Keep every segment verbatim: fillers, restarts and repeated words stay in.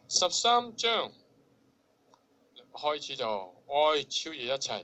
十三章開始就愛超越一切。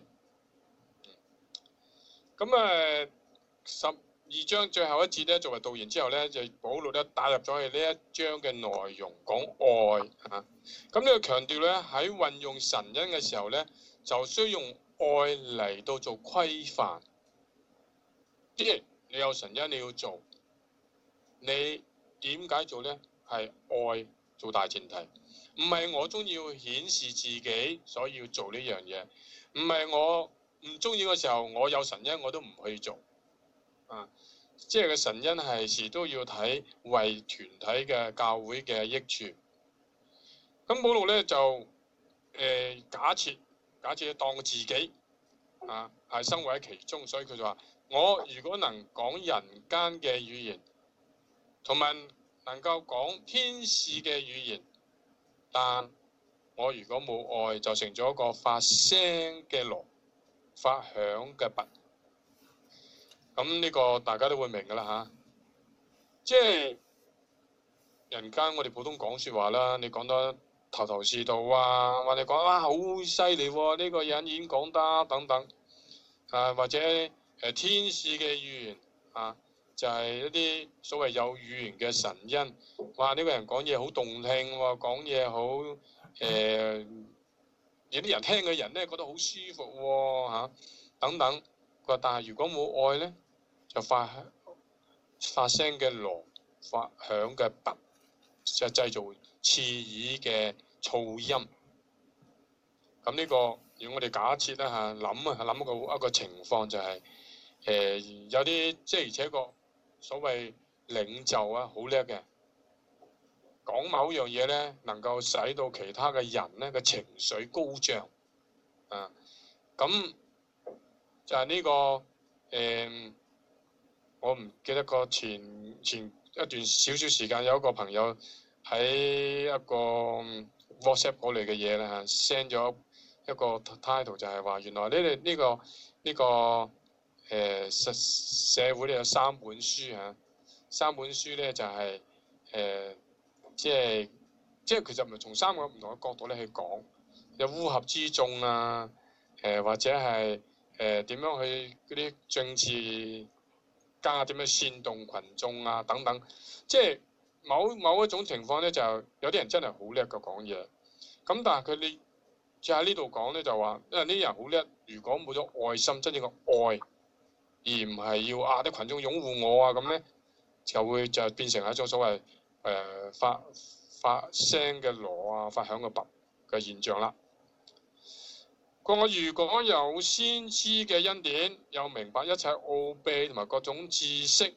咁誒十二章最後一節咧，作為導言之後咧，就保羅咧帶入咗去呢一章嘅內容，講愛嚇。咁呢個強調咧喺運用神恩嘅時候咧，就需要用愛嚟到做規範。即係你有神恩，你要做，你點解做咧？係愛做大前提，唔係我中意要顯示自己，所以要做呢樣嘢。唔係我唔中意嘅時候，我有神恩我都唔去做。啊，即係個神恩係時都要睇為團體嘅教會嘅益處。咁保羅咧就誒、呃、假設假設當自己啊係生活喺其中，所以佢就話：我如果能講人間嘅語言，同埋能夠講天使嘅語言，但我如果冇愛，就成咗一個發聲嘅鑼，發響嘅鈸。咁呢個大家都會明㗎啦嚇，即係人間我哋普通講説話啦，你講得頭頭是道啊，或者講哇好犀利喎，呢個人已經講得等等，啊或者誒天使嘅語言啊，就係一啲所謂有語言嘅神恩，哇呢個人講嘢好動聽喎，講嘢好誒，有啲人聽嘅人咧覺得好舒服喎嚇等等。佢話但係如果冇愛咧，就發發聲嘅鑼，發響嘅鈸，就製造刺耳嘅噪音。咁呢個如果我哋假設咧嚇諗啊，諗一個一個情況就係、是、誒、呃、有啲即係而且個所謂領袖啊好叻嘅，講某樣嘢咧能夠使到其他嘅人咧嘅情緒高漲啊，咁就係呢、這個誒。呃我唔記得個前前一段少少時間，有一個朋友喺一個 WhatsApp 嗰類嘅嘢啦嚇 send 咗一個 title 就係話原來呢呢呢個呢、呢個誒社、呃、社會咧有三本書嚇，三本書咧就係誒即係即係其實唔係從三個唔同嘅角度咧去講，有烏合之眾啊，誒、呃、或者係誒點樣去嗰啲政治。加點樣煽動群眾啊等等，即係某某一種情況咧，就有啲人真係好叻嘅講嘢。咁但係佢你即喺呢度講咧，就話因為呢啲人好叻，如果冇咗愛心，真正嘅愛，而唔係要啊啲群眾擁護我啊咁咧，就會就變成一種所謂誒、呃、發發聲嘅鑼啊、發響嘅鈸嘅現象啦。我如果有先知嘅恩典，又明白一切奧秘同埋各種知識，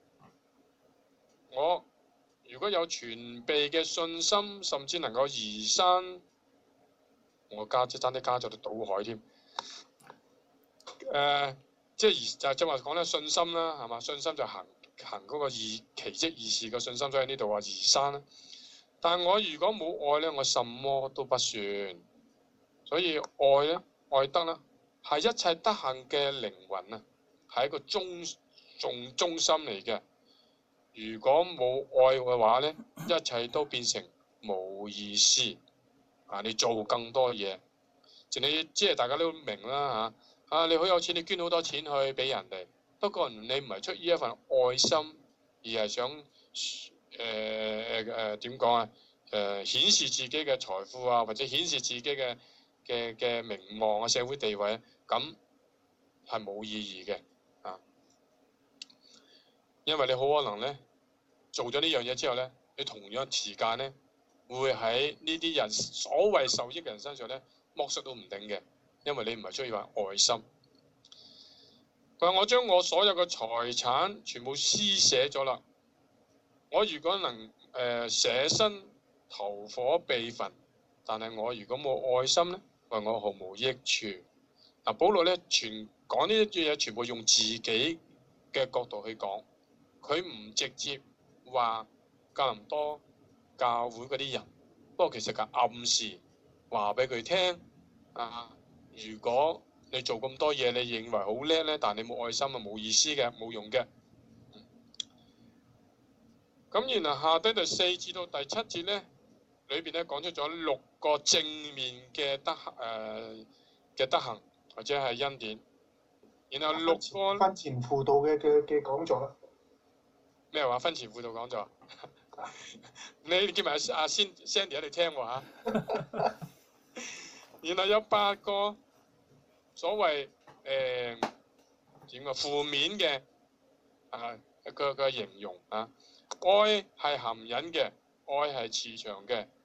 我如果有全備嘅信心，甚至能夠移山，我家姐爭啲加咗到倒海添。誒、呃，即係移就即係話講咧信心啦，係嘛？信心就行行嗰個異奇蹟異事嘅信心，所以呢度話移山啦。但我如果冇愛咧，我什麼都不算。所以愛咧，愛德咧，係一切德行嘅靈魂啊，係一個中重中心嚟嘅。如果冇愛嘅話咧，一切都變成冇意思。啊，你做更多嘢，就你即係大家都明啦嚇。啊，你好有錢，你捐好多錢去俾人哋，不過你唔係出於一份愛心，而係想誒誒誒點講啊？誒、呃、顯示自己嘅財富啊，或者顯示自己嘅嘅嘅名望啊、社會地位，咁係冇意義嘅啊！因為你好可能咧做咗呢樣嘢之後咧，你同樣時間咧會喺呢啲人所謂受益嘅人身上咧剝削都唔定嘅，因為你唔係出於話愛心。佢話我將我所有嘅財產全部施捨咗啦，我如果能誒捨身投火被焚，但係我如果冇愛心咧，話我毫無益處。嗱，保羅咧全講呢一啲嘢，全部用自己嘅角度去講，佢唔直接話格林多教會嗰啲人，不過其實佢暗示話俾佢聽啊，如果你做咁多嘢，你認為好叻咧，但係你冇愛心啊，冇意思嘅，冇用嘅。咁然後下低第四至到第七節咧， 裏邊咧講出咗六個正面嘅德誒嘅德行或者係恩典，然後六個婚前輔導嘅嘅嘅講座。 咩話？婚前輔導講座，你叫埋阿阿 Sandy 你聽喎嚇。然後有八個所謂誒點講負面嘅啊一個個形容啊，愛係含忍嘅，愛係慈祥嘅，誒、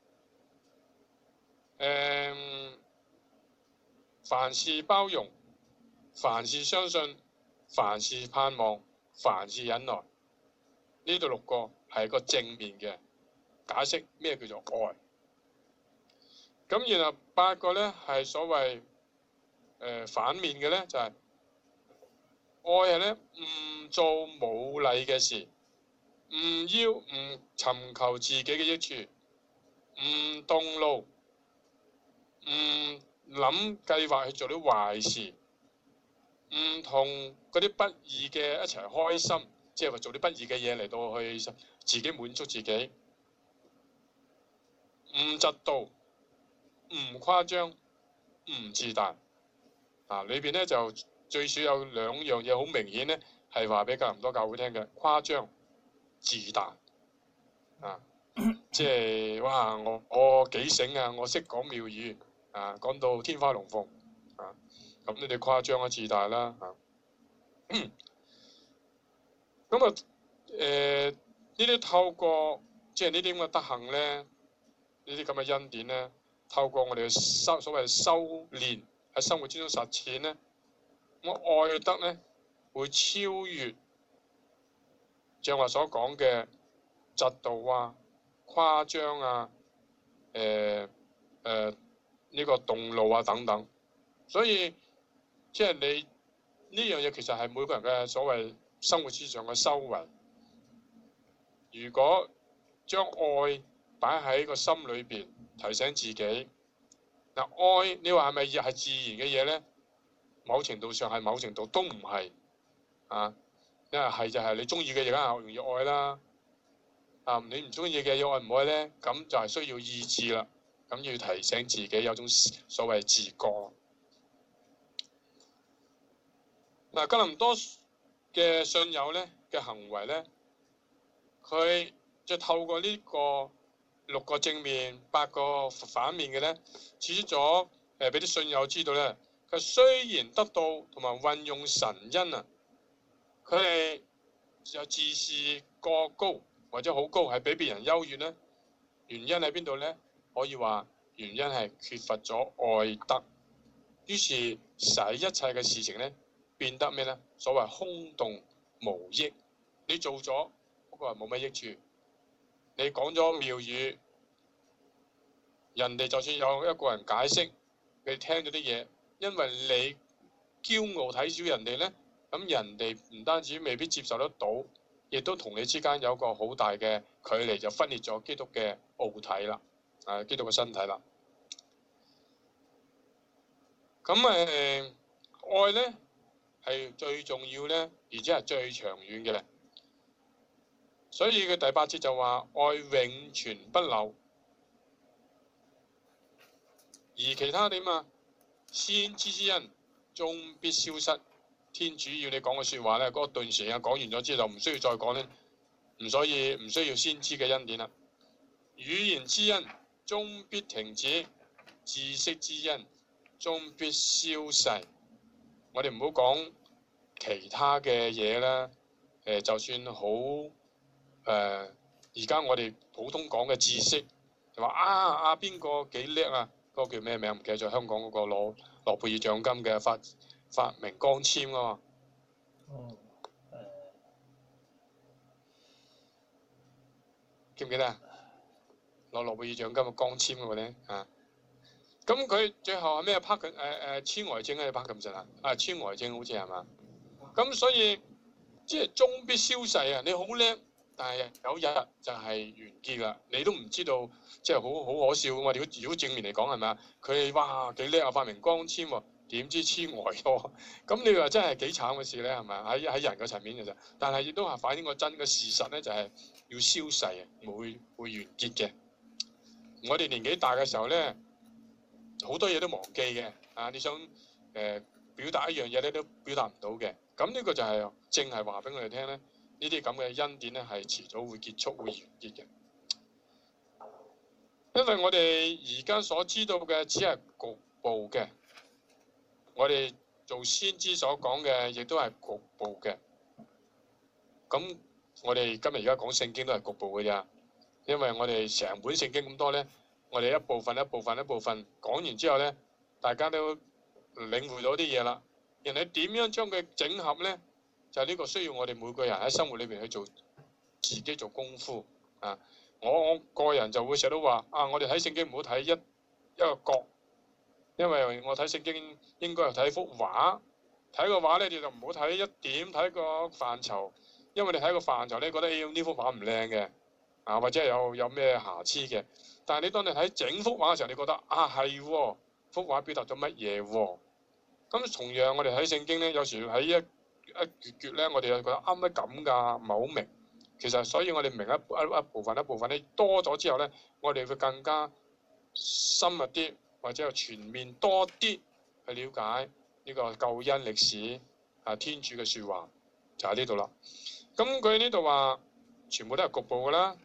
呃、凡事包容，凡事相信，凡事盼望，凡事忍耐。呢度六個係個正面嘅解釋咩叫做愛。咁然後八個咧係所謂誒、呃、反面嘅咧，就係、是、愛係咧唔做冇禮嘅事，唔要唔尋求自己嘅益處，唔動怒，唔諗計劃去做啲壞事，唔同嗰啲不義嘅一齊開心，即係話做啲不義嘅嘢嚟到去自己滿足自己，唔嫉妒。唔誇張，唔自大，啊裏邊咧就最少有兩樣嘢好明顯咧，係話俾哥林多教會聽嘅，誇張、自大，啊，即係哇我我幾醒啊，我識講妙語，啊講到天花龍鳳，啊咁你哋誇張啊自大啦，啊，咁啊誒呢啲透過即係呢啲咁嘅德行咧，呢啲咁嘅恩典咧。透過我哋嘅修所謂修練喺生活之中實踐咧，咁愛德咧會超越像話所講嘅嫉妒啊、誇張啊、誒誒呢個動怒啊等等。所以即係你呢樣嘢其實係每個人嘅所謂生活之上嘅修為。如果將愛擺喺個心裏邊，提醒自己嗱，愛你話係咪係自然嘅嘢咧？某程度上係，某程度都唔係啊。因為係就係你中意嘅嘢梗係容易愛啦。啊，你唔中意嘅嘢愛唔愛咧？咁就係需要意志啦。咁要提醒自己有種所謂自覺。嗱，哥林多嘅信友咧嘅行為咧，佢就透過呢個六個正面、八個反面嘅咧，指出咗誒俾啲信友知道咧。佢雖然得到同埋運用神恩啊，佢哋就自視過高或者好高，係比別人優越咧。原因喺邊度咧？可以話原因係缺乏咗愛德，於是使一切嘅事情咧變得咩咧？所謂空洞無益。你做咗不過係冇乜益處。你講咗妙語，人哋就算有一個人解釋，你聽咗啲嘢，因為你驕傲睇小人哋咧，咁人哋唔單止未必接受得到，亦都同你之間有個好大嘅距離，就分裂咗基督嘅奧體啦，啊，基督嘅身體啦。咁誒、呃，愛咧係最重要咧，而且係最長遠嘅。所以佢第八節就話愛永存不朽，而其他點啊？先知之恩終必消失。天主要你講嘅説話咧，嗰、那個段時間講完咗之後，就唔需要再講咧，唔所以唔需要先知嘅恩典啦。語言之恩終必停止，知識之恩終必消逝。我哋唔好講其他嘅嘢啦，誒、呃，就算好誒，而、呃、家我哋普通講嘅知識，就話啊啊邊個幾叻啊？嗰、那個叫咩名？唔記得咗，香港嗰個攞諾貝爾獎金嘅發發明光纖啊嘛。 哦，誒、呃， 記唔記得啊？攞諾貝爾獎金嘅光纖嗰個咧啊，咁佢最後係咩？帕金誒誒痴呆症咧？帕金遜啊，啊痴呆症好似係嘛？咁所以即係終必消逝啊！你好叻，但係有日就係完結啦。你都唔知道，即係好好可笑㗎嘛！如果如果正面嚟講係咪啊？佢哇幾叻啊，發明光纖喎，點知痴呆咗？咁你話真係幾慘嘅事咧？係咪喺喺人嘅層面嘅啫？但係亦都係反映個真嘅事實咧，就係要消逝啊，會會完結嘅。 我哋年紀大嘅時候咧，好多嘢都忘記嘅啊！你想誒、呃、表達一樣嘢咧，都表達唔到嘅。咁呢個就係、是、正係話俾我哋聽咧，呢啲咁嘅恩典咧係遲早會結束、會完結嘅。因為我哋而家所知道嘅只係局部嘅，我哋做先知所講嘅亦都係局部嘅。咁我哋今日而家講聖經都係局部嘅咋，因為我哋成本聖經咁多咧，我哋一部分一部分一部分講完之後咧，大家都領會到啲嘢啦。人哋點樣將佢整合咧？就係呢個需要我哋每個人喺生活裏邊去做自己做功夫啊！我我個人就會成日都話啊，我哋睇聖經唔好睇一一個角，因為我睇聖經應該係睇幅畫，睇個畫咧你就唔好睇一點，睇個範疇，因為你睇個範疇咧覺得呢、哎、幅畫唔靚嘅啊，或者係有有咩瑕疵嘅。但係你當你睇整幅畫嘅時候，你覺得啊係喎，幅畫表達咗乜嘢喎？咁同樣我哋睇聖經咧，有時喺一一橛橛咧，我哋又覺得啱乜咁㗎，唔係好明。其實所以我哋明一一一部分一部分咧多咗之後咧，我哋會更加深入啲，或者係全面多啲去了解呢個救恩歷史啊，天主嘅説話就喺呢度啦。咁佢呢度話全部都係局部㗎啦。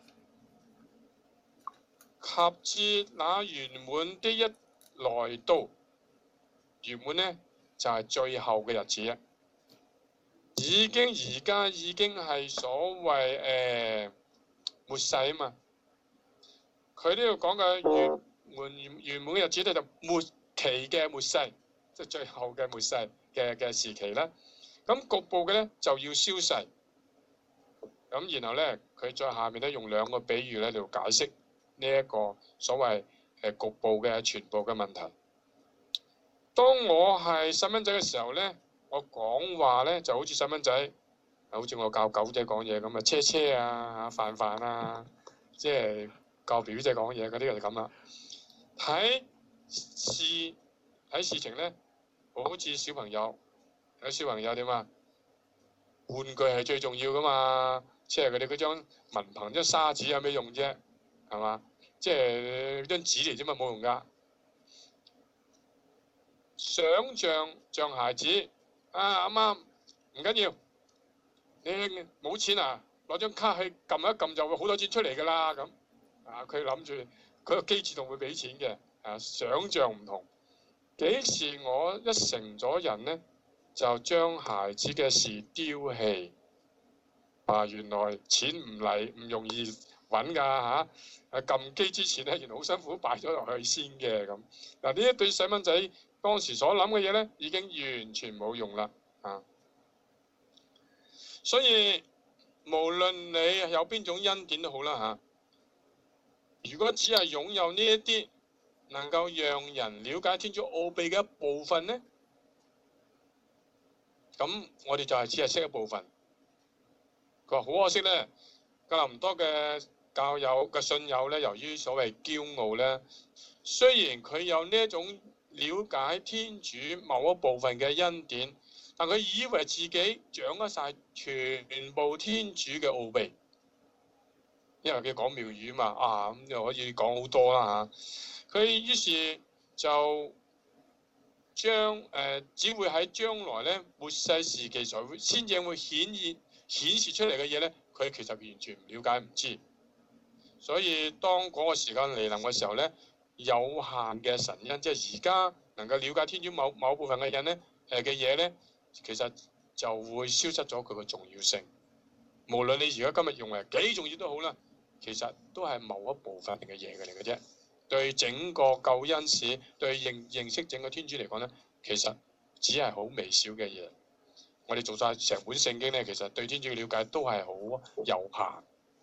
及至那圓滿的一來到，圓滿咧就係、是、最後嘅日子啊！已經而家已經係所謂誒、呃、末世啊嘛。佢呢度講嘅圓滿圓滿嘅日子咧就末期嘅末世，即係最後嘅末世嘅嘅時期啦。咁局部嘅咧就要消逝。咁然後咧佢再下面咧用兩個比喻咧嚟解釋呢一個所謂誒局部嘅全部嘅問題。當我係細蚊仔嘅時候咧，我講話咧就好似細蚊仔，好似我教狗仔講嘢咁啊，車車啊、飯飯啊，即係教表姐講嘢嗰啲就咁啦。睇事睇事情咧，好似小朋友，有小朋友點啊？玩具係最重要噶嘛，即係佢哋嗰張文憑張沙紙有咩用啫？係嘛？即係張紙嚟啫嘛，冇用噶。想像像孩子啊，啱啱唔緊要，你冇錢啊，攞張卡去撳一撳就會好多錢出嚟㗎啦咁。啊，佢諗住佢個機自動會俾錢嘅。啊，想像唔同。幾時我一成咗人呢，就將孩子嘅事丟棄。啊，原來錢唔嚟唔容易揾㗎嚇。誒撳機之前咧，原來好辛苦擺咗落去先嘅咁。嗱，呢一對細蚊仔當時所諗嘅嘢咧，已經完全冇用啦啊！所以無論你有邊種恩典都好啦嚇，如果只係擁有呢一啲能夠讓人了解天主奧秘嘅一部分咧，咁我哋就係只係識一部分。佢話好可惜咧，格林多嘅教友嘅信友咧，由於所謂驕傲咧，雖然佢有呢一種了解天主某一部分嘅恩典，但佢以為自己掌握晒全部天主嘅奧秘，因為佢講妙語嘛，啊咁就可以講好多啦嚇。佢於是就將誒、呃、只會喺將來咧末世時期才會先至會顯現顯示出嚟嘅嘢咧，佢其實完全唔了解唔知。所以當嗰個時間嚟臨嘅時候咧，有限嘅神恩，即係而家能夠了解天主某某部分嘅人咧，誒嘅嘢咧，其實就會消失咗佢嘅重要性。無論你而家今日用嚟幾重要都好啦，其實都係某一部分嘅嘢嚟嘅啫。對整個救恩史，對認認識整個天主嚟講咧，其實只係好微小嘅嘢。我哋做晒成本聖經咧，其實對天主嘅了解都係好有限。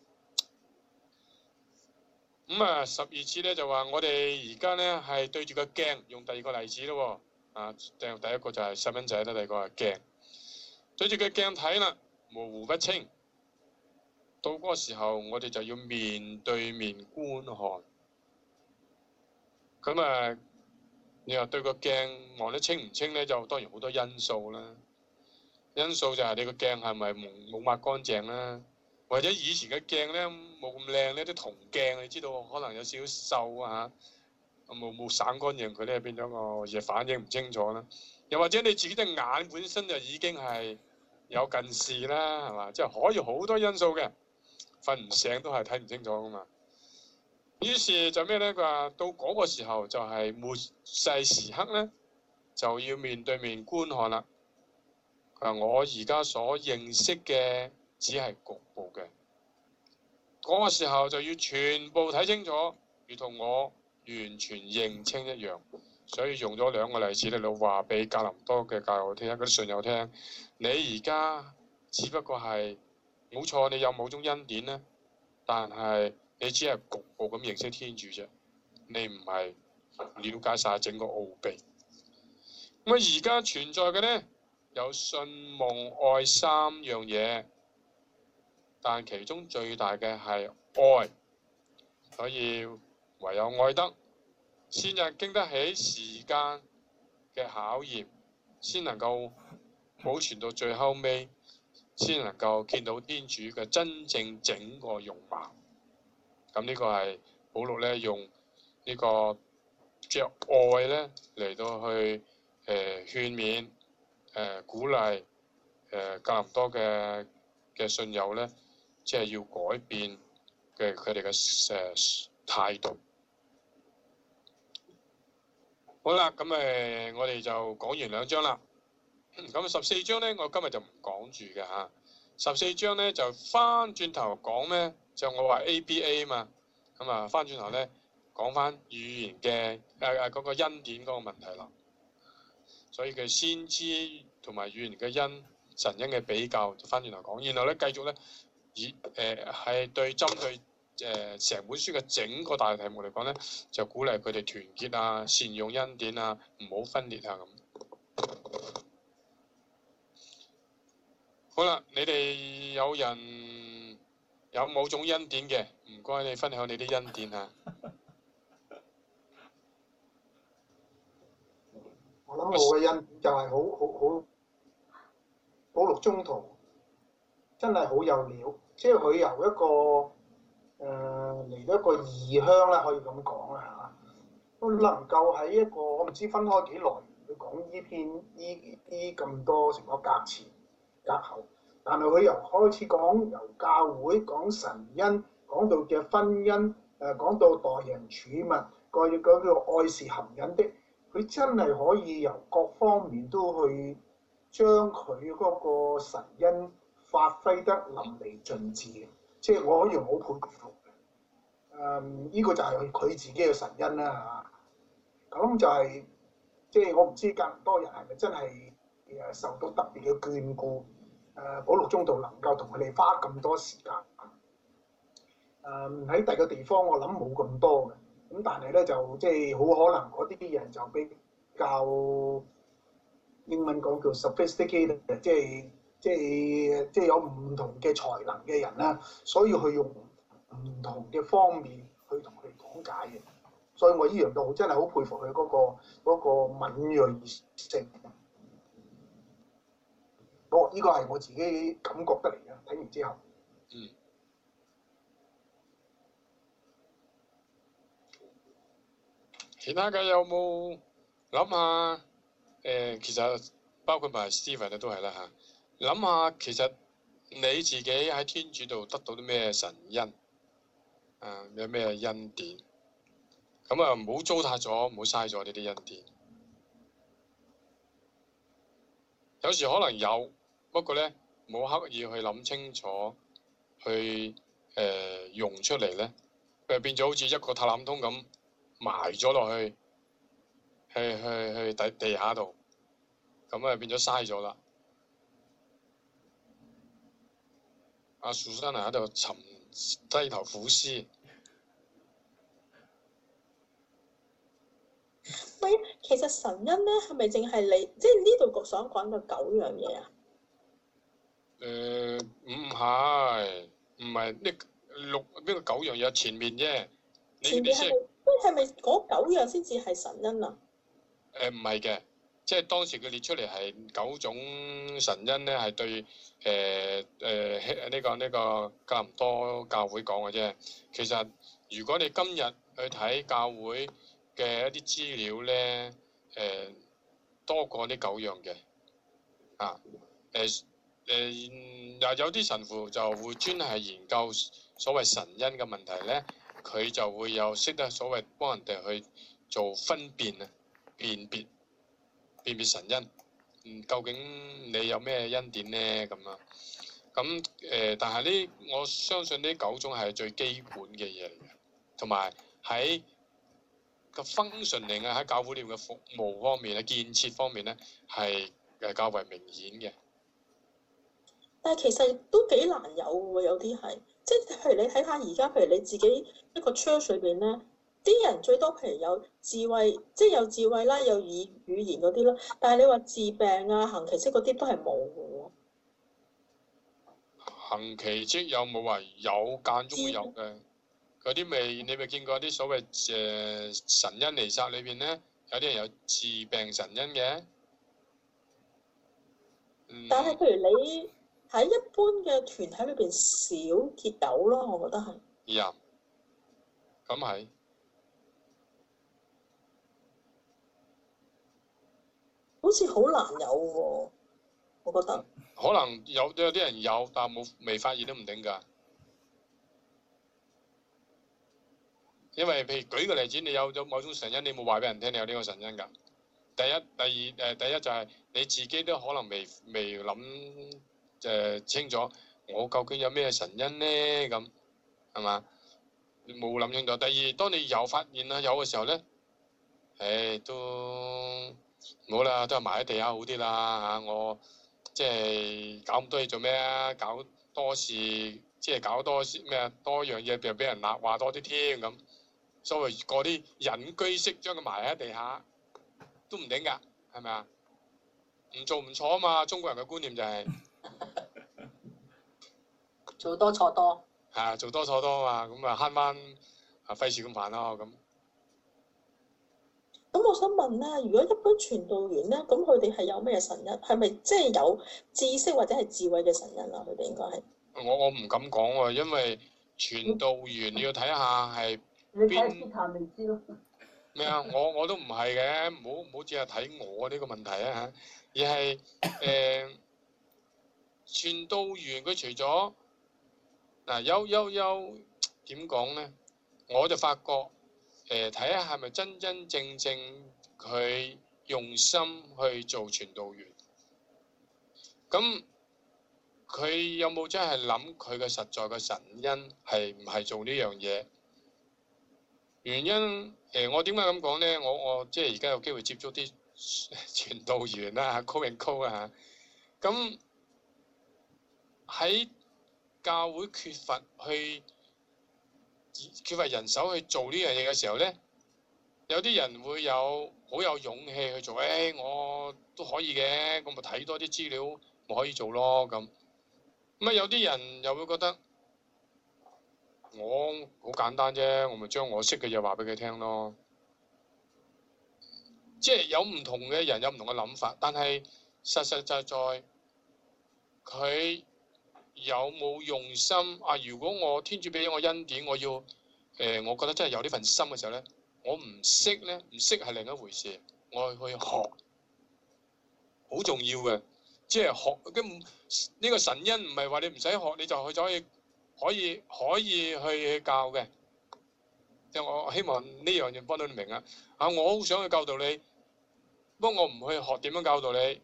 咁啊，十二節咧就話我哋而家咧係對住個鏡，用第二個例子咯喎。啊，第第一個就係細蚊仔啦，第二個係鏡。對住個鏡睇啦，模糊不清。到嗰個時候，我哋就要面對面觀看。咁啊，你話對個鏡望得清唔清咧，就當然好多因素啦。因素就係你個鏡係咪冇冇抹乾淨啦？ 或者以前嘅鏡咧冇咁靚咧，啲銅鏡你知道可能有少少瘦啊嚇，冇冇散乾淨佢咧，變咗個嘢反應唔清楚啦。又或者你自己隻眼本身就已經係有近視啦，係嘛？即係可以好多因素嘅，瞓唔醒都係睇唔清楚噶嘛。於是就咩咧？佢話到嗰個時候就係末世時刻咧，就要面對面觀看啦。佢話我而家所認識嘅只係局部嘅，嗰個時候就要全部睇清楚，如同我完全認清一樣。所以用咗兩個例子嚟到話俾格林多嘅教友聽，嗰啲信友聽。你而家只不過係冇錯，你有某種恩典咧，但係你只係局部咁認識天主啫，你唔係了解晒整個奧秘。咁啊，而家存在嘅咧有信、夢、愛三樣嘢，但其中最大嘅係愛，所以唯有愛德，先至經得起時間嘅考驗，先能夠保存到最後尾，先能夠見到天主嘅真正整個容貌。咁呢個係保祿咧用呢個即係愛咧嚟到去誒、呃、勸勉、誒、呃、鼓勵誒格林多嘅嘅信友咧，即係要改變嘅佢哋嘅誒態度。好啦，咁誒我哋就講完兩章啦。咁十四章咧，我今日就唔講住嘅嚇。十四章咧就翻轉頭講咩？就我話 A B A 嘛。咁啊，翻轉頭咧講翻語言嘅誒誒嗰個恩典嗰個問題啦。所以佢先知同埋語言嘅恩神恩嘅比較，就翻轉頭講。然後咧繼續咧以誒係對針對。誒成、呃、本書嘅整個大題目嚟講咧，就鼓勵佢哋團結啊、善用恩典啊、唔好分裂啊咁。好啦，你哋有人有某種恩典嘅，唔該你分享你啲恩典啊。 我諗我嘅恩典就係好好好，保祿宗徒真係好有料，即係佢由一個。誒嚟到一個異鄉啦，可以咁講啦嚇，都能夠喺一個我唔知分開幾耐，佢講呢篇呢呢咁多成個格前格後，但係佢由開始講由教會講神恩，講到嘅婚姻，誒講到待人處物，個嗰個愛是含忍的，佢真係可以由各方面都去將佢嗰個神恩發揮得淋漓盡致嘅。即係我可以好佩服嘅，誒、嗯、依、這個就係佢自己嘅神恩啦嚇。咁就係、是、即係我唔知格林多人係咪真係誒受到特別嘅眷顧，誒保祿宗徒能夠同佢哋花咁多時間。誒、嗯、喺第二個地方我諗冇咁多嘅，咁但係咧就即係好可能嗰啲人就比較英文講叫 sophisticated，即係。即係即係有唔同嘅才能嘅人啦，所以佢用唔同嘅方面去同佢哋講解嘅，所以我依樣都真係好佩服佢嗰個嗰個敏鋭性。我呢個係我自己感覺得嚟嘅，睇完之後。 嗯。其他嘅有冇諗下？誒、呃，其實包括埋 Steven 都係啦嚇。諗下，其實你自己喺天主度得到啲咩神恩啊？有咩恩典？咁啊，唔好糟蹋咗，唔好嘥咗呢啲恩典。有時可能有，不過咧冇刻意去諗清楚，去誒、呃、用出嚟咧，佢就變咗好似一個塔冷通咁埋咗落去，去去去地地下度，咁啊變咗嘥咗啦。阿樹生喺度沉低頭苦思。 喂，其實神恩咧係咪淨係你？即係呢度所講嘅九樣嘢啊？ 誒唔係，唔係呢六呢個九樣嘢前面啫。 前面係咪？喂，係咪嗰九樣先至係神恩啊？ 誒唔係嘅， 即係當時佢列出嚟係九種神恩咧，係對誒誒呢個呢、個格林多教會講嘅啫。其實如果你今日去睇教會嘅一啲資料咧，誒、呃、多過呢九樣嘅啊誒誒，又有啲神父就會專係研究所謂神恩嘅問題咧，佢就會有識得所謂幫人哋去做分辨啊、辨別。辨別神恩，嗯，究竟你有咩恩典呢？咁啊，咁誒、呃，但係呢，我相信呢九種係最基本嘅嘢嚟嘅，同埋喺個 functioning 啊，喺教會裏面嘅服務方面咧、建設方面咧，係誒較為明顯嘅。 但係其實都幾難有喎，有啲係，即係譬如你睇下而家，譬如你自己一個 church 裏邊咧，啲人最多譬如有智慧，即係有智慧啦，有語語言嗰啲啦，但係你話治病啊、行奇蹟嗰啲都係冇嘅喎。 行奇蹟有冇話有間中會有嘅？嗰啲未你咪見過啲所謂誒、呃、神恩彌撒裏邊咧，有啲人有治病神恩嘅。嗯、 但係譬如你喺一般嘅團體裏邊少見有咯，我覺得係。 呀，咁係。 好似好難有喎，我覺得。 可能有有啲人有，但係冇未發現都唔定㗎。因為譬如舉個例子，你有咗某種神恩，你冇話俾人聽你有呢個神恩㗎。第一、第二誒，第一就係你自己都可能未未諗誒清楚，我究竟有咩神恩呢？咁係嘛？你冇諗清楚。第二，當你有發現啦，有嘅時候咧，誒都唔好啦，都係埋喺地下好啲啦嚇。我即係搞咁多嘢做咩啊？搞多事，即係搞多事咩啊？多樣嘢，又俾人鬧話多啲添咁。所謂嗰啲隱居式將佢埋喺地下，都唔頂㗎，係咪啊？唔做唔錯啊嘛！中國人嘅觀念就係、是、 做多錯多。 係啊，做多錯多啊嘛，咁啊慳翻啊費事咁煩咯咁。 咁我想問咧，如果一般傳道員咧，咁佢哋係有咩神恩？係咪即係有知識或者係智慧嘅神恩啊？佢哋應該係。 我我唔敢講喎，因為傳道員你要睇下係邊咪知咯。 咩啊？我我都唔係嘅，唔好唔好只係睇我呢個問題啊嚇，而係誒傳道員佢除咗嗱優優優點講咧，我就發覺誒睇下係咪真真正正佢用心去做傳道員，咁佢有冇真係諗佢嘅實在嘅神恩係唔係做呢樣嘢？原因誒、呃，我點解咁講咧？我我即係而家有機會接觸啲傳道員啦，call and call 啊，咁喺教會缺乏去缺乏人手去做呢樣嘢嘅時候咧，有啲人會有好有勇氣去做，誒、哎、我都可以嘅，咁咪睇多啲資料咪可以做咯咁。咁啊有啲人又會覺得我好簡單啫，我咪將我識嘅嘢話俾佢聽咯。即係有唔同嘅人有唔同嘅諗法，但係實實在在佢有冇用心啊？如果我天主俾咗我恩典，我要誒、呃，我覺得真係有呢份心嘅時候咧，我唔識咧，唔識係另一回事，我去學，好重要嘅。即係學咁呢個神恩唔係話你唔使學你就去咗可以可以可以去教嘅。即係我希望呢樣嘢幫到你明啊！啊，我好想去教導你，不過我唔去學點樣教導你。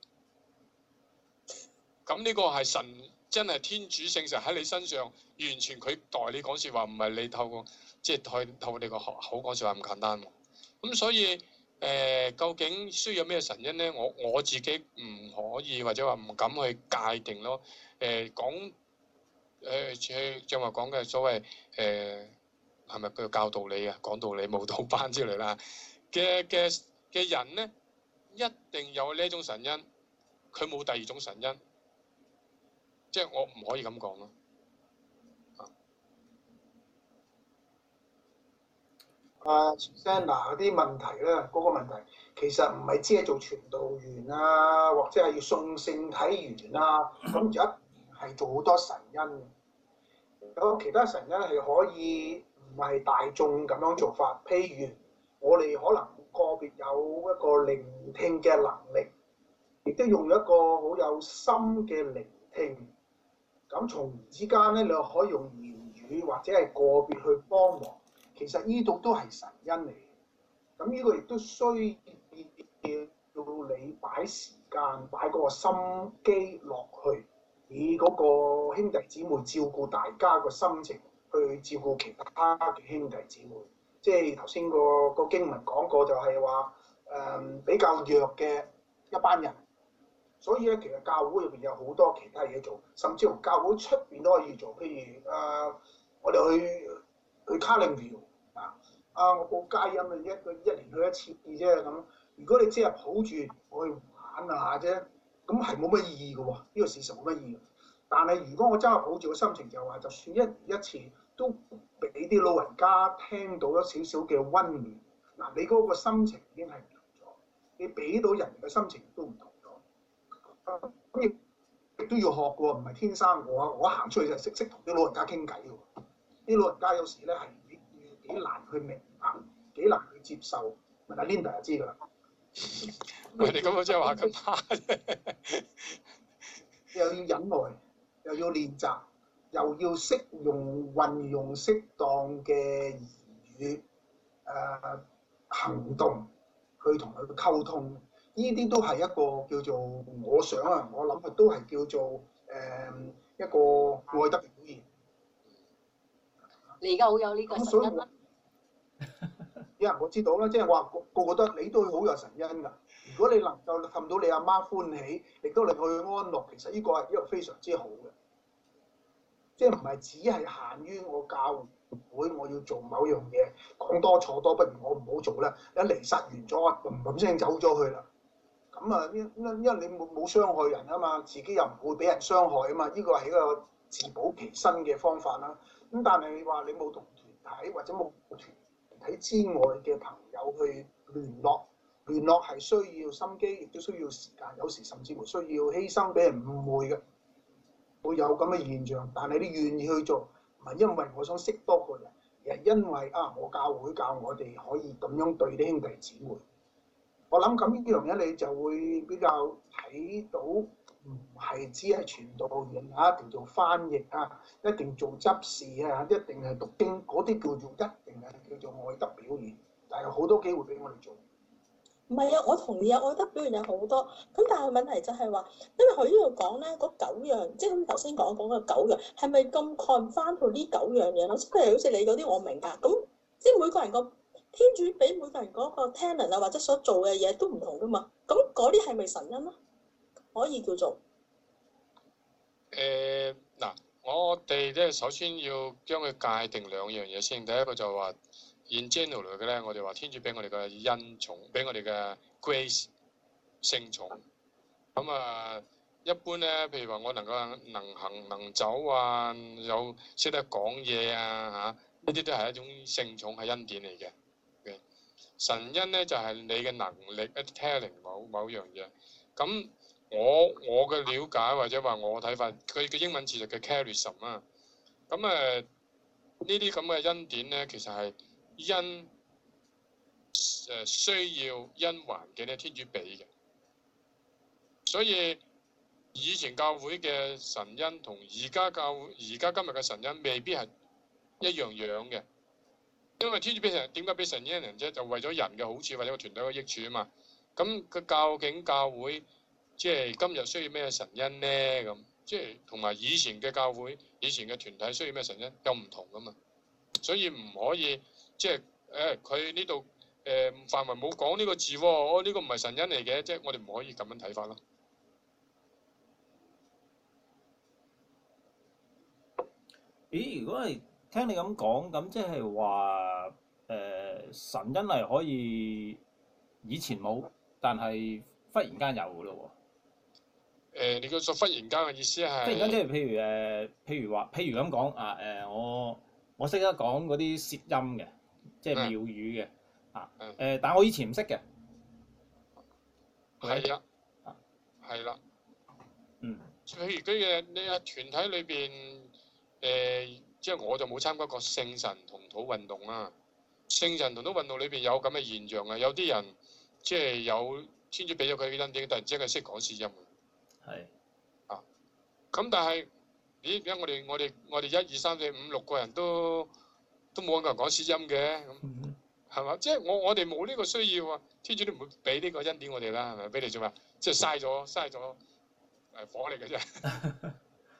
咁呢個係神真係天主聖神喺你身上，完全佢代你講説話，唔係你透過即係透透過你個口口講説話咁簡單。咁所以誒、呃，究竟需要咩神恩咧？我我自己唔可以或者話唔敢去界定咯。誒、呃、講誒正話講嘅所謂誒係咪叫教道理啊、講道理、舞蹈班之類啦嘅嘅嘅人咧，一定有呢一種神恩，佢冇第二種神恩。即係我唔可以咁講咯。 啊 Susanna 嗰啲問題咧，嗰、個問題其實唔係只係做傳道員啊，或者係要送聖體員啊，咁而家係做好多神恩嘅。有其他神恩係可以唔係大眾咁樣做法，譬如我哋可能個別有一個聆聽嘅能力，亦都用一個好有心嘅聆聽。咁從而之間咧，你可以用言語或者係個別去幫忙。其實呢度都係神恩嚟嘅。咁呢個亦都需要你擺時間、擺嗰個心機落去，以嗰個兄弟姊妹照顧大家個心情，去照顧其他嘅兄弟姊妹。即係頭先個個經文講過，就係話誒比較弱嘅一班人。所以咧，其實教會入邊有好多其他嘢做，甚至乎教會出邊都可以做。譬如誒、呃，我哋去去卡靈廟啊，啊我報佳音啊，一個一年去一次啫咁。如果你只係抱住我去玩下啫，咁係冇乜意義嘅喎。呢、這個事實冇乜意義。但係如果我真係抱住個心情，就話就算一年一次，都俾啲老人家聽到一少少嘅溫暖。嗱、啊，你嗰個心情已經係唔同咗，你俾到人嘅心情都唔同。咁亦亦都要學嘅喎，唔係天生我我行出去就識識同啲老人家傾偈嘅喎。啲老人家有時咧係幾幾難去明白，幾難去接受。問阿 Linda 就知㗎啦。 喂，你咁樣即係話咁怕啫？ 又要忍耐，又要練習，又要識用運用適當嘅言語、誒、呃、行動去同佢溝通。呢啲都係一個叫做我想啊，我諗啊都係叫做誒、呃、一個愛德嘅表現。 你而家好有呢個神恩啦。 因為我知道啦，即係話個個覺得你都好有神恩㗎。如果你能夠氹到你阿媽歡喜，亦都令佢安樂，其實呢個係一個非常之好嘅。即係唔係只係限於我教會我要做某樣嘢，講多錯多，不如我唔好做啦。一彌撒完咗，砰砰聲走咗去啦。咁啊，因因因為你冇冇傷害人啊嘛，自己又唔會俾人傷害啊嘛，呢個係一個自保其身嘅方法啦。咁但係你話你冇同團體或者冇團體之外嘅朋友去聯絡，聯絡係需要心機，亦都需要時間，有時甚至乎需要犧牲，俾人誤會嘅，會有咁嘅現象。但係你願意去做，唔係因為我想識多個人，而係因為啊，我教會教我哋可以咁樣對啲兄弟姊妹。我諗咁呢樣嘢你就會比較睇到，唔係只係傳道員啊，一定做翻譯啊，一定做執事啊，一定係讀經，嗰啲叫做一定係叫做愛德表現。但係有好多機會俾我哋做。 唔係啊，我同意啊，愛德表現有好多。咁但係問題就係話，因為佢呢度講咧嗰九樣，即係好似頭先講講嘅九樣，係咪咁 confine 翻到呢九樣嘢咯？即係好似你嗰啲我明㗎。咁即係每個人個天主俾每個人嗰個 talent 啊，或者所做嘅嘢都唔同㗎嘛。咁嗰啲係咪神恩啊？可以叫做誒嗱，我哋咧首先要將佢界定兩樣嘢先。第一個就話 in general 嘅咧，我哋話天主俾我哋嘅恩寵，俾我哋嘅 grace 聖寵。咁啊，一般咧，譬如話我能夠能行能走啊，有識得講嘢啊嚇，呢啲都係一種聖寵，係恩典嚟嘅。神恩咧就係、是、你嘅能力一 talent 某某樣嘢。咁我我嘅了解或者話我睇法，佢嘅英文字就叫 charism 啊。咁誒呢啲咁嘅恩典咧，其實係因誒需要因環境咧天主俾嘅。所以以前教會嘅神恩同而家教會而家今日嘅神恩未必係一樣樣嘅。因為天主俾神點解俾神恩人啫？就為咗人嘅好處或者個團隊嘅益處啊嘛。咁佢究竟教會即係今日需要咩神恩咧？咁即係同埋以前嘅教會、以前嘅團體需要咩神恩又唔同噶嘛。所以唔可以即係誒佢呢度誒範圍冇講呢個字喎，哦呢個唔係神恩嚟嘅，即係我哋唔可以咁樣睇法咯。 咦？如果係聽你咁講，咁即係話誒神恩係可以以前冇，但係忽然間有嘅咯喎。 誒，你個所忽然間嘅意思係？ 忽然間即係譬如誒，譬如話，譬如咁講啊誒，我我識得講嗰啲舌音嘅， 即係廟宇嘅啊嗯誒，但我以前唔識嘅， 係啊，係啦。 嗯譬如佢嘅你啊團體裏邊誒，即係我就冇參加過聖神同土運動啦。聖神同土運動裏邊有咁嘅現象啊，有啲人即係有天主俾咗佢嘅恩典，突然之間佢識講詩音嘅。 係咁但係咦？而家我哋我哋我哋一二三四五六個人都都冇一個人講詩音嘅，咁嗯係嘛？即係我我哋冇呢個需要啊，天主都唔會俾呢個恩典我哋啦，係咪？俾你做咩？即係嘥咗嘥咗誒火嚟嘅啫。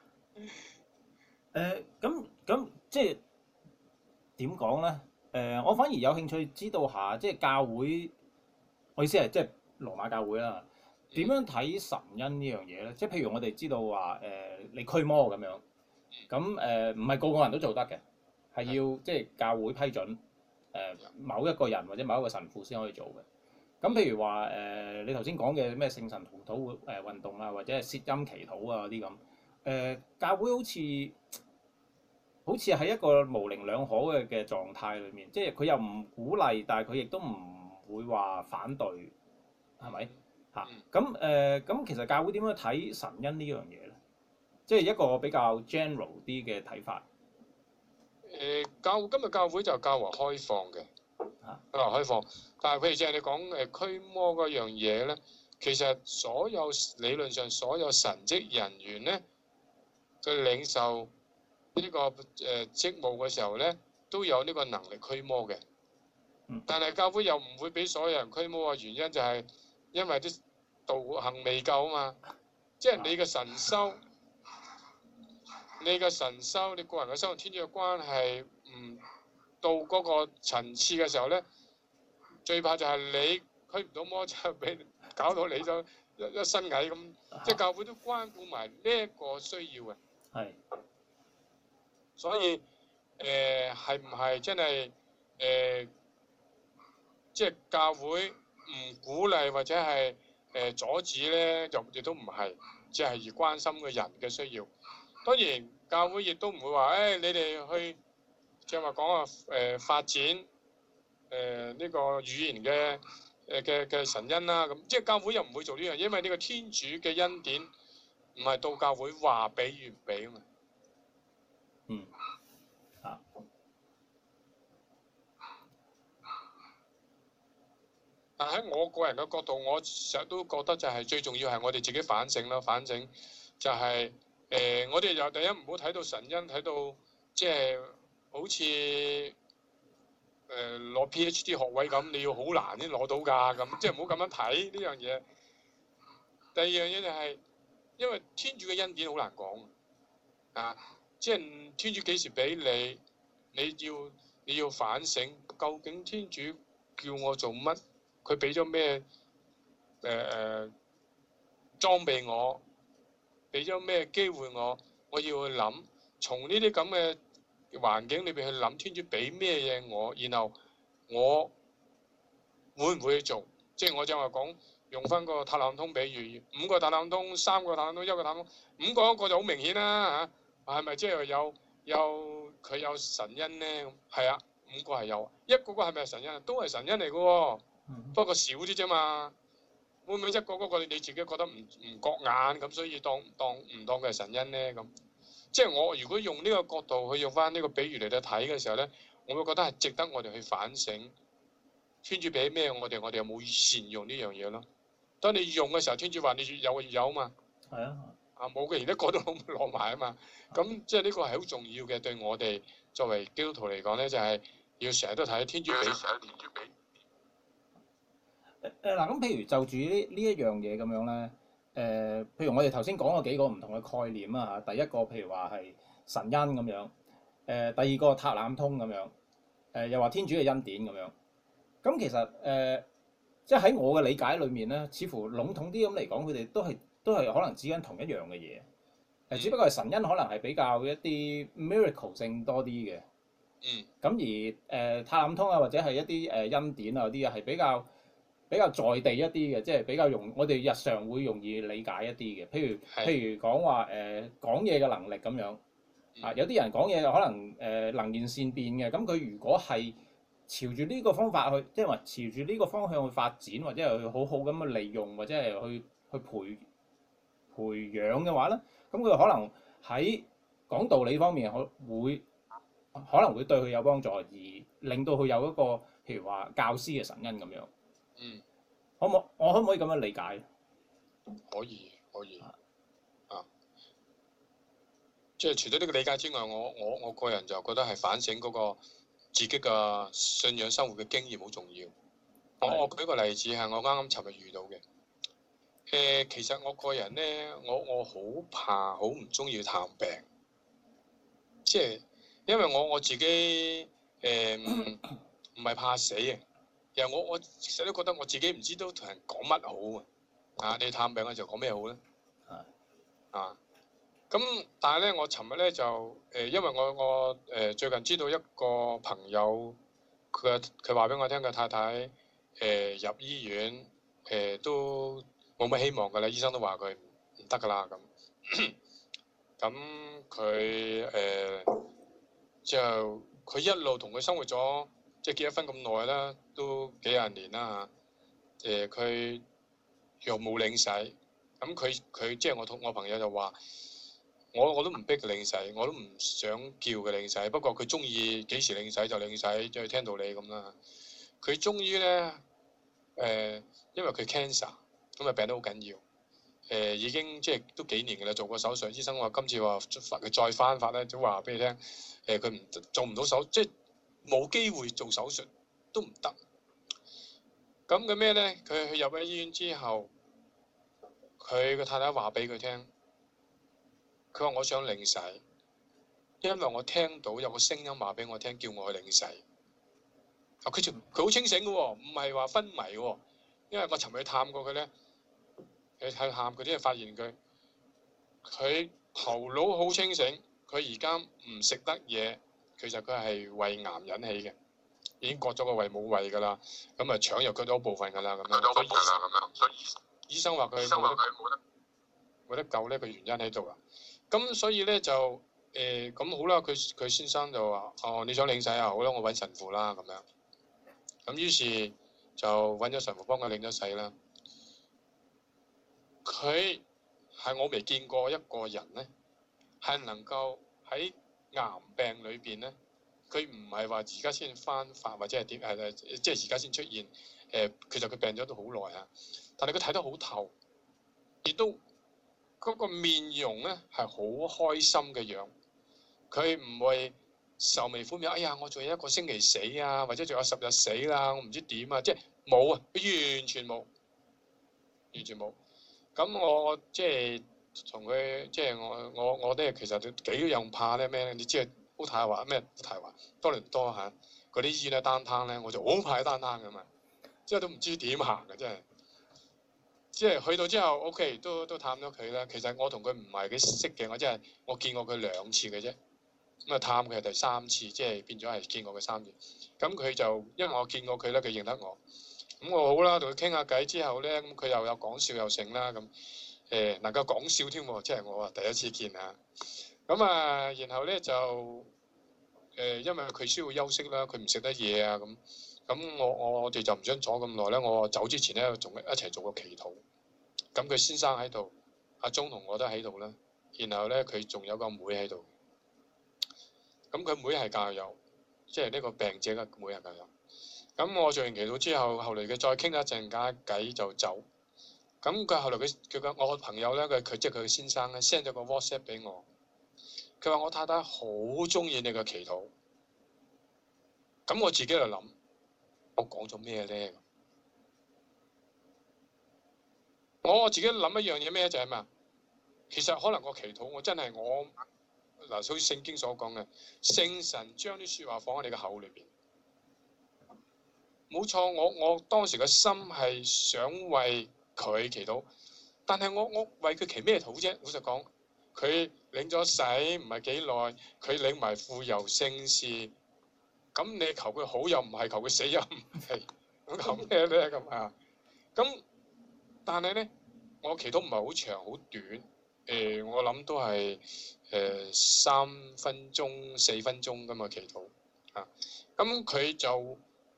誒咁咁即係點講咧？誒、我反而有興趣知道下，即係教會，我意思係即係羅馬教會啦，點樣睇神恩呢樣嘢咧？即係譬如我哋知道話誒、你驅魔咁樣，咁誒唔係個個人都做得嘅，係要即係教會批准誒、某一個人或者某一個神父先可以做嘅。咁譬如話誒、你頭先講嘅咩聖神同土誒運動啊，或者係攝音祈禱啊嗰啲咁，誒、教會好似好似喺一個模棱兩可嘅嘅狀態裏面，即係佢又唔鼓勵，但係佢亦都唔會話反對，係咪嚇？咁誒咁其實教會點樣睇神恩呢樣嘢咧？即係一個比較 general 啲嘅睇法。 誒教今日教會就較為開放嘅， 嚇較為開放。但係譬如正係你講誒驅魔嗰樣嘢咧，其實所有理論上所有神職人員咧嘅領受呢個誒職務嘅時候咧，都有呢個能力驅魔嘅。 嗯但係教會又唔會俾所有人驅魔嘅原因就係因為啲道行未夠啊嘛，即係你嘅神修。你嘅神修，你個人嘅修同天主嘅關係唔到嗰個層次嘅時候咧，最怕就係你驅唔到魔，就俾搞到你就一一身蟻咁。即係教會都關顧埋呢一個需要嘅， 係所以誒係唔係真係誒、呃即係教會唔鼓勵或者係誒、呃阻止咧，就亦都唔係，只係而關心個人嘅需要。當然，教會亦都唔會話，誒、哎、你哋去即係話講啊誒發展誒呢、呃這個語言嘅誒嘅嘅神恩啦，咁即係教會又唔會做呢樣，因為呢個天主嘅恩典唔係到教會話俾與唔俾啊嘛。 嗯啊但喺我個人嘅角度，我成日都覺得就係最重要係我哋自己反省啦，反省就係、是。誒、呃，我哋又第一唔好睇到神恩，睇到即係好似誒攞 PhD 學位咁，你要好難先攞到㗎咁，即係唔好咁樣睇呢樣嘢。第二樣嘢就係、是，因為天主嘅恩典好難講啊，即係天主幾時俾你，你要你要反省，究竟天主叫我做乜，佢俾咗咩誒誒裝備我。俾咗咩機會我，我要去諗，從呢啲咁嘅環境裏邊去諗，天主俾咩嘢我，然後我會唔會去做？即係我就話講用翻個塔冷通比喻，五個塔冷通，三個塔冷通，一個塔冷通，五個一個就好明顯啦嚇，係咪即係有有佢有神恩咧？咁係啊，五個係有，一個個係咪神恩啊？都係神恩嚟嘅喎，不過少啲啫嘛。會唔會一個嗰個你自己覺得唔唔覺眼咁，所以當當唔當佢係神恩咧？咁即係我如果用呢個角度去用翻呢個比喻嚟到睇嘅時候咧，我會覺得係值得我哋去反省，天主俾咩我哋，我哋有冇善用呢樣嘢咯？當你用嘅時候，天主話你越有越有啊嘛。係啊。啊冇嘅，而家個都攞攞埋啊嘛。咁即係呢個係好重要嘅，對我哋作為基督徒嚟講咧，就係、是、要成日都睇天主俾。 誒誒嗱，咁譬如就住呢呢一樣嘢咁樣咧，誒、譬如我哋頭先講過幾個唔同嘅概念啊嚇，第一個譬如話係神恩咁樣，誒、第二個塔冷通咁樣，誒、又話天主嘅恩典咁樣，咁其實誒、即係喺我嘅理解裏面咧，似乎籠統啲咁嚟講，佢哋都係都係可能指緊同一樣嘅嘢，誒、只不過係神恩可能係比較一啲 miracle 性多啲嘅， 嗯， 咁而誒、塔冷通啊或者係一啲誒、恩典啊嗰啲啊係比較。比較在地一啲嘅，即係比較容，我哋日常會容易理解一啲嘅。譬如譬如講話誒講嘢嘅能力咁樣，啊有啲人講嘢可能誒、呃、能言善辯嘅，咁佢如果係朝住呢個方法去，即係話朝住呢個方向去發展，或者係去好好咁去利用，或者係去去培培養嘅話咧，咁佢可能喺講道理方面可會可能會對佢有幫助，而令到佢有一個譬如話教師嘅神恩咁樣。 嗯， 可唔可我可唔可以咁樣理解？ 可以可以啊，即係除咗呢個理解之外，我我我個人就覺得係反省嗰個自己嘅信仰生活嘅經驗好重要。我我舉個例子係我啱啱尋日遇到嘅。誒、呃，其實我個人咧，我我好怕，好唔中意探病，即係因為我我自己誒唔唔係怕死嘅，其實我我其實都覺得我自己唔知都同人講乜好啊！啊，你探病嘅時候講咩好咧？啊，咁但係咧，我尋日咧就誒、呃，因為我我誒、呃、最近知道一個朋友，佢佢話俾我聽，佢太太誒、呃、入醫院誒、呃、都冇乜希望㗎啦，醫生都話佢唔得㗎啦咁。咁佢誒之後佢一路同佢生活咗，即係結咗婚咁耐啦，都幾廿年啦嚇。誒、呃、佢又冇領洗，咁佢佢即係我同我朋友就話，我我都唔逼佢領洗，我都唔想叫佢領洗，不過佢中意幾時領洗就領洗，即係聽道理咁啦。佢終於咧誒，因為佢 cancer。咁啊病得好緊要，誒、呃、已經即係都幾年嘅啦，做過手術，醫生話今次話佢再翻發咧，都話俾你聽，誒佢唔做唔到手，即係冇機會做手術都唔得。咁嘅咩咧？佢去入咗醫院之後，佢個太太話俾佢聽，佢話我想領洗，因為我聽到有個聲音話俾我聽，叫我去領洗。啊佢就佢好清醒嘅喎，唔係話昏迷喎，因為我尋日去探過佢咧。你睇喊佢啲，發現佢佢頭腦好清醒，佢而家唔食得嘢，其實佢係胃癌引起嘅，已經割咗個胃冇胃㗎啦，咁啊腸又割咗部分㗎啦，咁樣，所以所以醫生話佢冇得冇得救呢個原因喺度啊。咁所以咧就誒咁、呃、好啦，佢佢先生就話：哦，你想領洗啊？好啦，我揾神父啦咁樣。咁於是就揾咗神父幫佢領咗洗啦。佢係我未見過一個人咧，係能夠喺癌病裏邊咧，佢唔係話而家先翻發或者係點誒誒，即係而家先出現誒、呃。其實佢病咗都好耐啊，但係佢睇得好透，亦都嗰、嗰個面容咧係好開心嘅樣。佢唔會愁眉苦面，哎呀，我仲有一個星期死啊，或者仲有十日死啦，我唔知點啊，即係冇啊，佢完全冇，完全冇。咁我即係同佢，即係我我我咧，其實都幾樣怕咧咩咧？你知啊，好太華咩？好太華多倫多嚇嗰啲醫院咧單攤咧，我就好怕單攤噶嘛，即係都唔知點行嘅，真係。即係去到之後，OK 都都探咗佢啦。其實我同佢唔係幾識嘅，我真係我見過佢兩次嘅啫。咁啊探佢係第三次，即係變咗係見過佢三次。咁佢就因為我見過佢咧，佢認得我。咁我好啦，同佢傾下偈之後咧，咁佢又有講笑又成啦，咁誒、呃、能夠講笑添喎，即係我話第一次見啊。咁啊，然後咧就誒、呃，因為佢需要休息啦，佢唔食得嘢啊，咁咁我我哋就唔想阻咁耐咧。我走之前咧，仲一齊做個祈禱。咁佢先生喺度，阿鐘同我都喺度啦。然後咧，佢仲有個妹喺度。咁佢妹係教友，即係呢個病者嘅妹係教友。咁我做完祈禱之後，後嚟佢再傾一陣間偈就走。咁佢後來佢佢個我個朋友咧，佢佢即係佢嘅先生咧 send 咗個 WhatsApp 俾我。佢話我太太好中意你嘅祈禱。咁我自己就諗，我講咗咩咧？我自己諗一樣嘢咩就係咩？其實可能個祈禱我真係我嗱，好似聖經所講嘅，聖神將啲説話放喺你嘅口裏邊。冇錯，我我當時嘅心係想為佢祈禱，但係我我為佢祈咩禱啫？老實講，佢領咗洗唔係幾耐，佢領埋傅油聖事，咁你求佢好又唔係，求佢死又唔係，咁求咩咧咁啊？咁但係咧，我祈禱唔係好長好短，誒、呃、我諗都係誒、呃、三分鐘四分鐘咁嘅祈禱啊，咁佢就。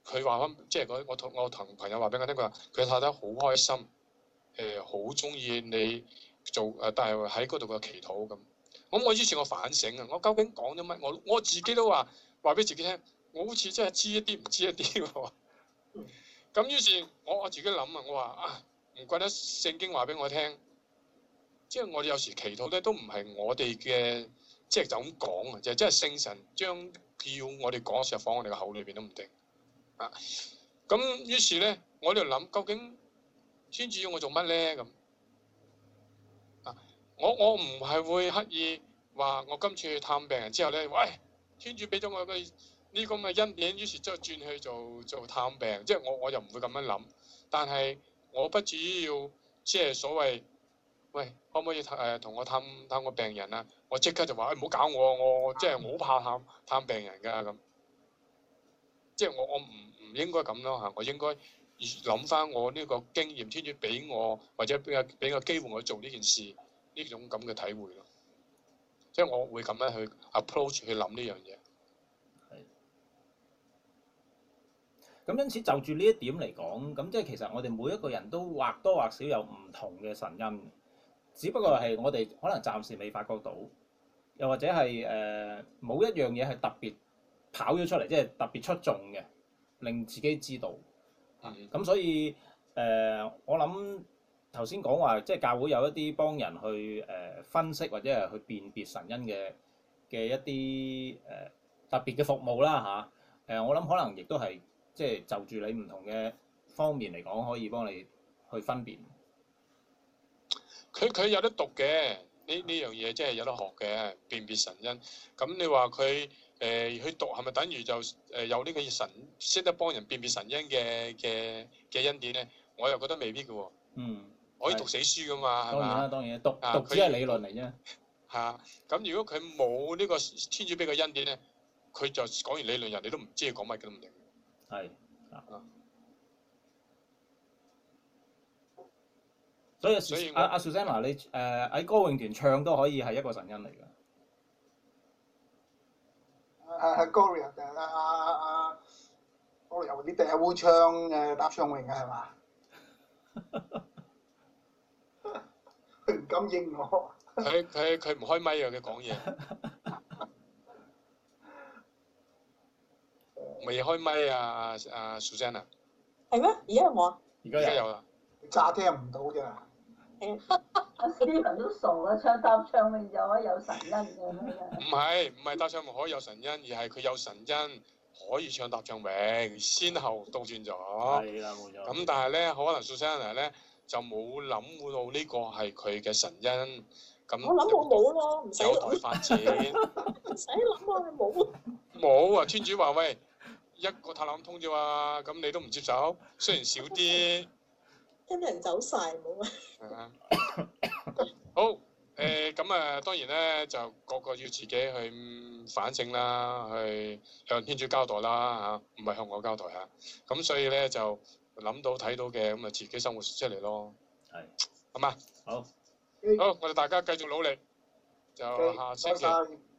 佢話翻，即係我我同我同朋友話俾我聽，佢話佢太太好開心，誒好中意你做誒，但係喺嗰度嘅祈禱咁。咁我於是我反省啊，我究竟講咗乜？我我自己都話話俾自己聽，我好似真係知一啲唔知一啲喎。咁於是我我自己諗啊，我話啊，唔怪得聖經話俾我聽，即係我哋有時祈禱咧都唔係我哋嘅，即係就咁講啊，就係即係聖神將叫我哋講嘅時候放我哋嘅口裏邊都唔定啊。咁於是咧，我哋諗究竟天主要我做乜咧咁啊？我我唔係會刻意話我今次去探病人之後咧，喂，天主俾咗我嘅呢個咁嘅恩典，於是之後轉去做做探病，即係我我又唔會咁樣諗。但係我不至於要即係所謂，喂，可唔可以誒同我探探個病人啊？我即刻就話，誒唔好搞我，我即係我好怕探探病人㗎咁。即係我我唔唔應該咁咯嚇，我應該諗翻我呢個經驗，天主俾我或者俾個俾個機會我做呢件事，呢種咁嘅體會咯。即係我會咁樣去 approach 去諗呢樣嘢。 咁因此就住呢一點嚟講，咁即係其實我哋每一個人都或多或少有唔同嘅神恩，只不過係我哋可能暫時未發覺到，又或者係誒冇一樣嘢係特別跑咗出嚟，即係特別出眾嘅，令自己知道。咁、嗯、所以誒、呃，我諗頭先講話，即係教會有一啲幫人去誒、呃、分析或者係去辨別神恩嘅嘅一啲誒、呃、特別嘅服務啦嚇。誒、啊呃，我諗可能亦都係。即係就住你唔同嘅方面嚟講，可以幫你去分辨。 佢佢有得讀嘅，呢呢樣嘢即係有得學嘅，辨別神恩。咁你話佢誒去讀係咪等於就誒有呢個神識得幫人辨別神恩嘅嘅嘅恩典咧？我又覺得未必嘅喎。嗯。可以讀死書㗎嘛？係嘛？當然啦，當然，讀讀只係理論嚟啫。 嚇！咁如果佢冇呢個天主俾嘅恩典咧，佢就講完理論，人哋都唔知佢講乜嘅都唔定。 係啊，所以所以阿阿 Susanna 你誒喺歌詠團唱都可以係一個神恩嚟㗎。 係係歌詠嘅，阿阿阿歌詠你第日會唱誒答唱詠嘅係嘛？佢唔敢應我。 佢佢佢唔開咪啊！佢講嘢。未開咪啊！阿 Susanna 係咩？而家有冇啊？ 而家有啦。 詐聽唔到啫。 阿 Steven 都傻啊！唱答唱詠就可以有神恩嘅咩？ 唔係唔係答唱詠可以有神恩，而係佢有神恩可以唱答唱詠，先後倒轉咗。 係啦，冇錯。咁但係咧，可能 Susanna 咧就冇諗到呢個係佢嘅神恩。咁我諗我冇咯，唔使有待發展。 唔使諗啊，冇。 冇啊！天主話喂。一個塔冷通啫嘛，咁你都唔接受，雖然少啲， 跟人走晒冇啊！好誒，咁、呃、啊當然咧就個個要自己去反省啦，去向天主交代啦嚇，唔係向我交代嚇。咁所以咧就諗到睇到嘅咁啊，自己生活出嚟咯。係，好嘛？好，好，我哋大家繼續努力，就下星期。